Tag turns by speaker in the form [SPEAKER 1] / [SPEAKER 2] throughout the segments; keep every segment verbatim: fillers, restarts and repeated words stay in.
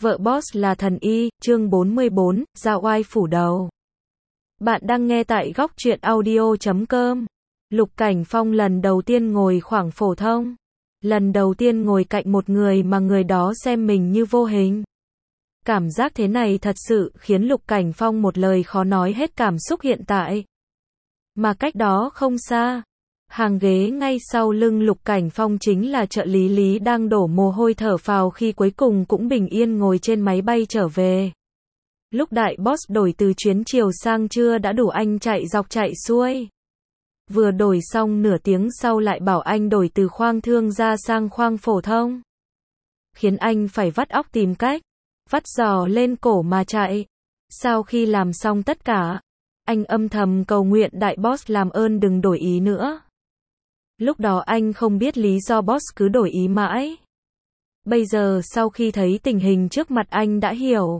[SPEAKER 1] Vợ boss là thần y, chương bốn mươi bốn, Dao oai phủ đầu. Bạn đang nghe tại góc truyện audio chấm com. Lục Cảnh Phong lần đầu tiên ngồi khoảng phổ thông. Lần đầu tiên ngồi cạnh một người mà người đó xem mình như vô hình. Cảm giác thế này thật sự khiến Lục Cảnh Phong một lời khó nói hết cảm xúc hiện tại. Mà cách đó không xa, hàng ghế ngay sau lưng Lục Cảnh Phong chính là trợ lý Lý đang đổ mồ hôi thở phào khi cuối cùng cũng bình yên ngồi trên máy bay trở về. Lúc đại boss đổi từ chuyến chiều sang trưa đã đủ anh chạy dọc chạy xuôi. Vừa đổi xong nửa tiếng sau lại bảo anh đổi từ khoang thương gia sang khoang phổ thông. Khiến anh phải vắt óc tìm cách, vắt giò lên cổ mà chạy. Sau khi làm xong tất cả, anh âm thầm cầu nguyện đại boss làm ơn đừng đổi ý nữa. Lúc đó anh không biết lý do boss cứ đổi ý mãi. Bây giờ sau khi thấy tình hình trước mặt anh đã hiểu.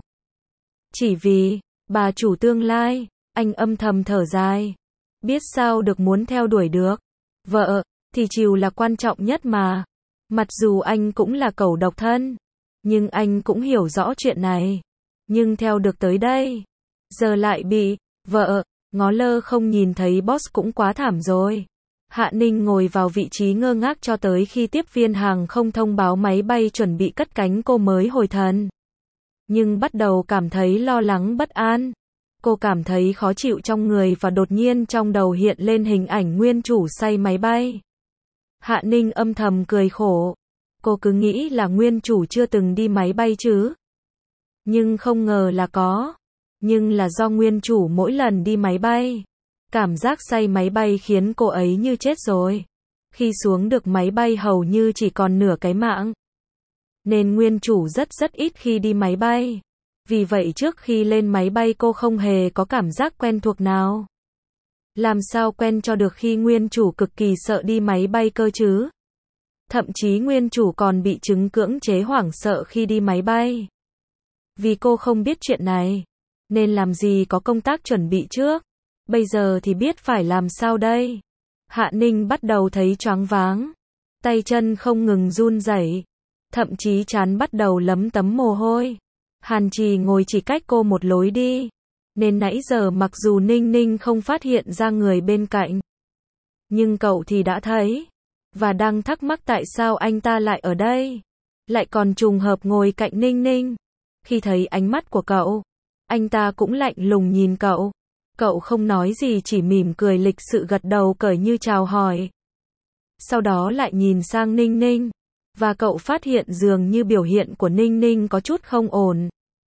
[SPEAKER 1] Chỉ vì, bà chủ tương lai, anh âm thầm thở dài. Biết sao được muốn theo đuổi được. Vợ, thì chiều là quan trọng nhất mà. Mặc dù anh cũng là cẩu độc thân. Nhưng anh cũng hiểu rõ chuyện này. Nhưng theo được tới đây. Giờ lại bị, vợ, ngó lơ không nhìn thấy boss cũng quá thảm rồi. Hạ Ninh ngồi vào vị trí ngơ ngác cho tới khi tiếp viên hàng không thông báo máy bay chuẩn bị cất cánh cô mới hồi thần. Nhưng bắt đầu cảm thấy lo lắng bất an. Cô cảm thấy khó chịu trong người và đột nhiên trong đầu hiện lên hình ảnh nguyên chủ say máy bay. Hạ Ninh âm thầm cười khổ. Cô cứ nghĩ là nguyên chủ chưa từng đi máy bay chứ. Nhưng không ngờ là có. Nhưng là do nguyên chủ mỗi lần đi máy bay. Cảm giác say máy bay khiến cô ấy như chết rồi. Khi xuống được máy bay hầu như chỉ còn nửa cái mạng. Nên nguyên chủ rất rất ít khi đi máy bay. Vì vậy trước khi lên máy bay cô không hề có cảm giác quen thuộc nào. Làm sao quen cho được khi nguyên chủ cực kỳ sợ đi máy bay cơ chứ? Thậm chí nguyên chủ còn bị chứng cưỡng chế hoảng sợ khi đi máy bay. Vì cô không biết chuyện này. Nên làm gì có công tác chuẩn bị trước. Bây giờ thì biết phải làm sao đây? Hạ Ninh bắt đầu thấy choáng váng. Tay chân không ngừng run rẩy. Thậm chí trán bắt đầu lấm tấm mồ hôi. Hàn Trì ngồi chỉ cách cô một lối đi. Nên nãy giờ mặc dù Ninh Ninh không phát hiện ra người bên cạnh. Nhưng cậu thì đã thấy. Và đang thắc mắc tại sao anh ta lại ở đây. Lại còn trùng hợp ngồi cạnh Ninh Ninh. Khi thấy ánh mắt của cậu, anh ta cũng lạnh lùng nhìn cậu. Cậu không nói gì chỉ mỉm cười lịch sự gật đầu cởi như chào hỏi. Sau đó lại nhìn sang Ninh Ninh. Và cậu phát hiện dường như biểu hiện của Ninh Ninh có chút không ổn.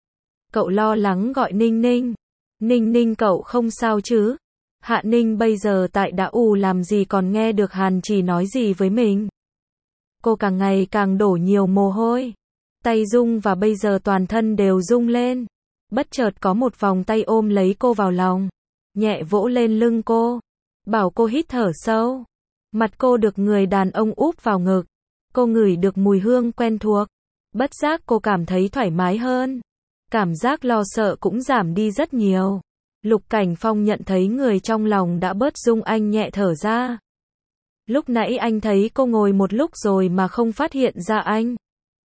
[SPEAKER 1] Cậu lo lắng gọi Ninh Ninh. Ninh Ninh cậu không sao chứ? Hạ Ninh bây giờ tại đã u làm gì còn nghe được Hàn Trì nói gì với mình. Cô càng ngày càng đổ nhiều mồ hôi. Tay rung và bây giờ toàn thân đều rung lên. Bất chợt có một vòng tay ôm lấy cô vào lòng. Nhẹ vỗ lên lưng cô. Bảo cô hít thở sâu. Mặt cô được người đàn ông úp vào ngực. Cô ngửi được mùi hương quen thuộc. Bất giác cô cảm thấy thoải mái hơn. Cảm giác lo sợ cũng giảm đi rất nhiều. Lục Cảnh Phong nhận thấy người trong lòng đã bớt rung anh nhẹ thở ra. Lúc nãy anh thấy cô ngồi một lúc rồi mà không phát hiện ra anh.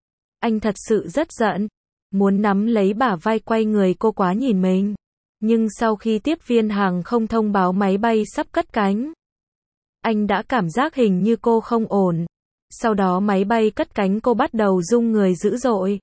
[SPEAKER 1] Anh thật sự rất giận. Muốn nắm lấy bả vai quay người cô quá nhìn mình. Nhưng sau khi tiếp viên hàng không thông báo máy bay sắp cất cánh. Anh đã cảm giác hình như cô không ổn. Sau đó máy bay cất cánh cô bắt đầu rung người dữ dội.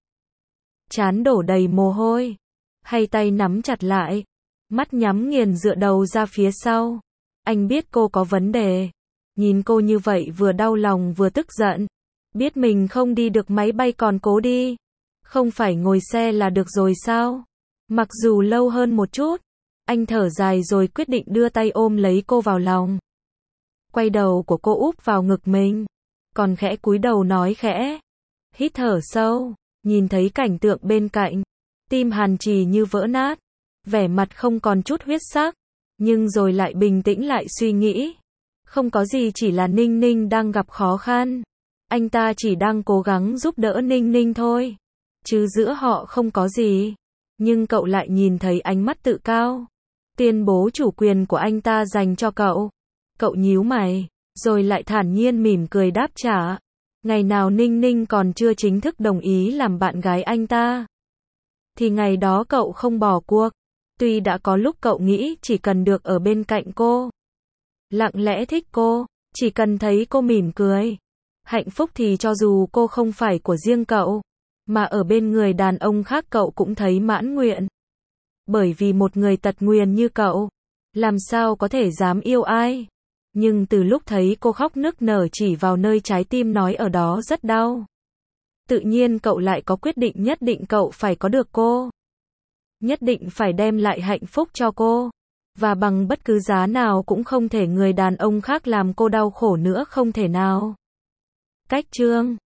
[SPEAKER 1] Trán đổ đầy mồ hôi. Hay tay nắm chặt lại. Mắt nhắm nghiền dựa đầu ra phía sau. Anh biết cô có vấn đề. Nhìn cô như vậy vừa đau lòng vừa tức giận. Biết mình không đi được máy bay còn cố đi. Không phải ngồi xe là được rồi sao? Mặc dù lâu hơn một chút. Anh thở dài rồi quyết định đưa tay ôm lấy cô vào lòng. Quay đầu của cô úp vào ngực mình. Còn khẽ cúi đầu nói khẽ. Hít thở sâu. Nhìn thấy cảnh tượng bên cạnh. Tim Hàn Trì như vỡ nát. Vẻ mặt không còn chút huyết sắc. Nhưng rồi lại bình tĩnh lại suy nghĩ. Không có gì, chỉ là Ninh Ninh đang gặp khó khăn. Anh ta chỉ đang cố gắng giúp đỡ Ninh Ninh thôi. Chứ giữa họ không có gì. Nhưng cậu lại nhìn thấy ánh mắt tự cao. Tuyên bố chủ quyền của anh ta dành cho cậu. Cậu nhíu mày. Rồi lại thản nhiên mỉm cười đáp trả. Ngày nào Ninh Ninh còn chưa chính thức đồng ý làm bạn gái anh ta. thì ngày đó cậu không bỏ cuộc. Tuy đã có lúc cậu nghĩ chỉ cần được ở bên cạnh cô, lặng lẽ thích cô, chỉ cần thấy cô mỉm cười, hạnh phúc thì cho dù cô không phải của riêng cậu, mà ở bên người đàn ông khác cậu cũng thấy mãn nguyện. Bởi vì một người tật nguyền như cậu, làm sao có thể dám yêu ai. Nhưng từ lúc thấy cô khóc nức nở chỉ vào nơi trái tim nói ở đó rất đau, tự nhiên cậu lại có quyết định nhất định cậu phải có được cô. Nhất định phải đem lại hạnh phúc cho cô. Và bằng bất cứ giá nào cũng không thể người đàn ông khác làm cô đau khổ nữa, không thể nào. Cách chương